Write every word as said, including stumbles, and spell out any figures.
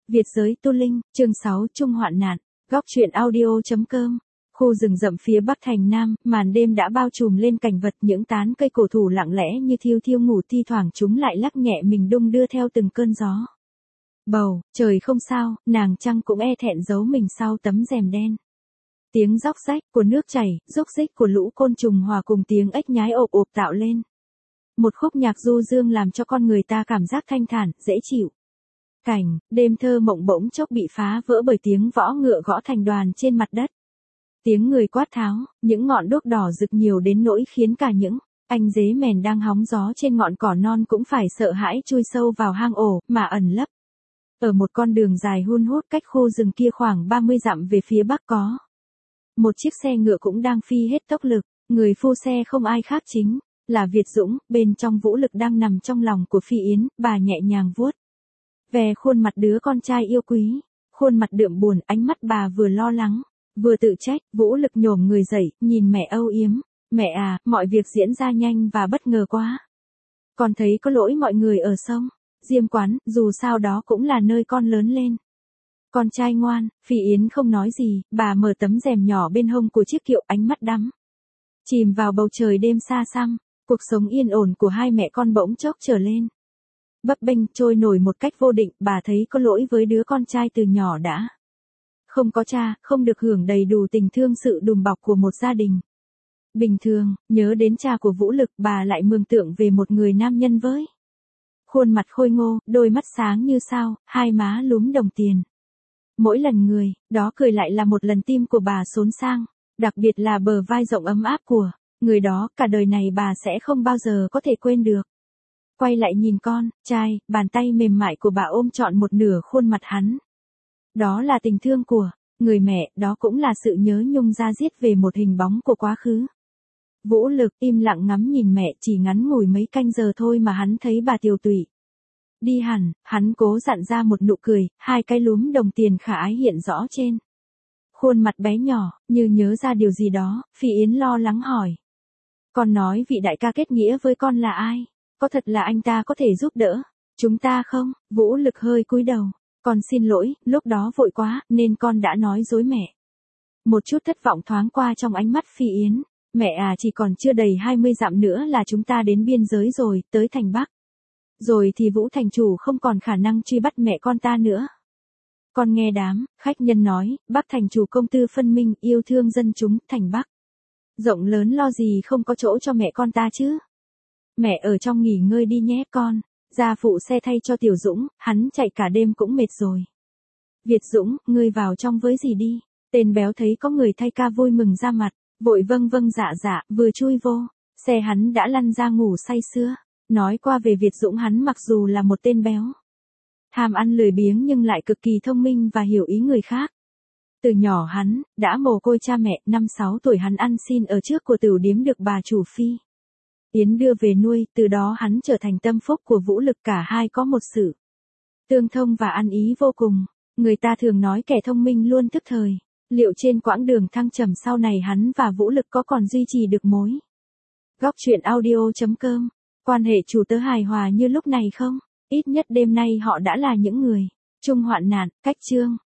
Việt giới tu linh, chương sáu chung hoạn nạn, góc truyện audio.com. Khu rừng rậm phía bắc thành Nam, màn đêm đã bao trùm lên cảnh vật, những tán cây cổ thụ lặng lẽ như thiêu thiêu ngủ, thi thoảng chúng lại lắc nhẹ mình đung đưa theo từng cơn gió. Bầu, trời không sao, nàng trăng cũng e thẹn giấu mình sau tấm rèm đen. Tiếng róc rách của nước chảy, rúc rích của lũ côn trùng hòa cùng tiếng ếch nhái ộp ộp tạo lên một khúc nhạc du dương làm cho con người ta cảm giác thanh thản, dễ chịu. Cảnh, đêm thơ mộng bỗng chốc bị phá vỡ bởi tiếng võ ngựa gõ thành đoàn trên mặt đất. Tiếng người quát tháo, những ngọn đuốc đỏ rực nhiều đến nỗi khiến cả những anh dế mèn đang hóng gió trên ngọn cỏ non cũng phải sợ hãi chui sâu vào hang ổ mà ẩn lấp. Ở một con đường dài hun hút cách khu rừng kia khoảng ba mươi dặm về phía bắc có một chiếc xe ngựa cũng đang phi hết tốc lực, người phu xe không ai khác chính là Việt Dũng, bên trong Vũ Lực đang nằm trong lòng của Phi Yến, bà nhẹ nhàng vuốt về khuôn mặt đứa con trai yêu quý, khuôn mặt đượm buồn, ánh mắt bà vừa lo lắng, vừa tự trách. Vũ Lực nhổm người dậy, nhìn mẹ âu yếm, mẹ à, mọi việc diễn ra nhanh và bất ngờ quá. Con thấy có lỗi mọi người ở sông Diêm Quán, dù sao đó cũng là nơi con lớn lên. Con trai ngoan, Phi Yến không nói gì, bà mở tấm rèm nhỏ bên hông của chiếc kiệu, ánh mắt đắm chìm vào bầu trời đêm xa xăm. Cuộc sống yên ổn của hai mẹ con bỗng chốc trở lên bấp bênh, trôi nổi một cách vô định. Bà thấy có lỗi với đứa con trai từ nhỏ đã không có cha, không được hưởng đầy đủ tình thương sự đùm bọc của một gia đình bình thường. Nhớ đến cha của Vũ Lực, bà lại mường tượng về một người nam nhân với khuôn mặt khôi ngô, đôi mắt sáng như sao, hai má lúm đồng tiền. Mỗi lần người đó cười lại là một lần tim của bà xốn sang, đặc biệt là bờ vai rộng ấm áp của người đó, cả đời này bà sẽ không bao giờ có thể quên được. Quay lại nhìn con trai, bàn tay mềm mại của bà ôm trọn một nửa khuôn mặt hắn. Đó là tình thương của người mẹ, đó cũng là sự nhớ nhung da diết về một hình bóng của quá khứ. Vũ Lực im lặng ngắm nhìn mẹ, chỉ ngắn ngủi mấy canh giờ thôi mà hắn thấy bà tiều tụy đi hẳn. Hắn cố dặn ra một nụ cười, hai cái lúm đồng tiền khả ái hiện rõ trên khuôn mặt bé nhỏ. Như nhớ ra điều gì đó, Phi Yến lo lắng hỏi: con nói vị đại ca kết nghĩa với con là ai? Có thật là anh ta có thể giúp đỡ chúng ta không? Vũ Lực hơi cúi đầu. Con xin lỗi, lúc đó vội quá, nên con đã nói dối mẹ. Một chút thất vọng thoáng qua trong ánh mắt Phi Yến. Mẹ à, chỉ còn chưa đầy hai mươi dặm nữa là chúng ta đến biên giới rồi, tới thành Bắc. Rồi thì Vũ thành chủ không còn khả năng truy bắt mẹ con ta nữa. Con nghe đám khách nhân nói, Bắc thành chủ công tư phân minh, yêu thương dân chúng, thành Bắc rộng lớn, lo gì không có chỗ cho mẹ con ta chứ. Mẹ ở trong nghỉ ngơi đi nhé con, ra phụ xe thay cho Tiểu Dũng, hắn chạy cả đêm cũng mệt rồi. Việt Dũng, ngươi vào trong với dì đi. Tên béo thấy có người thay ca vui mừng ra mặt, vội vâng vâng dạ dạ, vừa chui vô xe hắn đã lăn ra ngủ say sưa. Nói qua về Việt Dũng, hắn mặc dù là một tên béo tham ăn lười biếng nhưng lại cực kỳ thông minh và hiểu ý người khác. Từ nhỏ hắn đã mồ côi cha mẹ, năm sáu tuổi hắn ăn xin ở trước của tửu điếm được bà chủ Phi Yến đưa về nuôi, từ đó hắn trở thành tâm phúc của Vũ Lực. Cả hai có một sự tương thông và ăn ý vô cùng. Người ta thường nói kẻ thông minh luôn thức thời. Liệu trên quãng đường thăng trầm sau này hắn và Vũ Lực có còn duy trì được mối góc truyện audio.com quan hệ chủ tớ hài hòa như lúc này không? Ít nhất đêm nay họ đã là những người chung hoạn nạn. Cách chương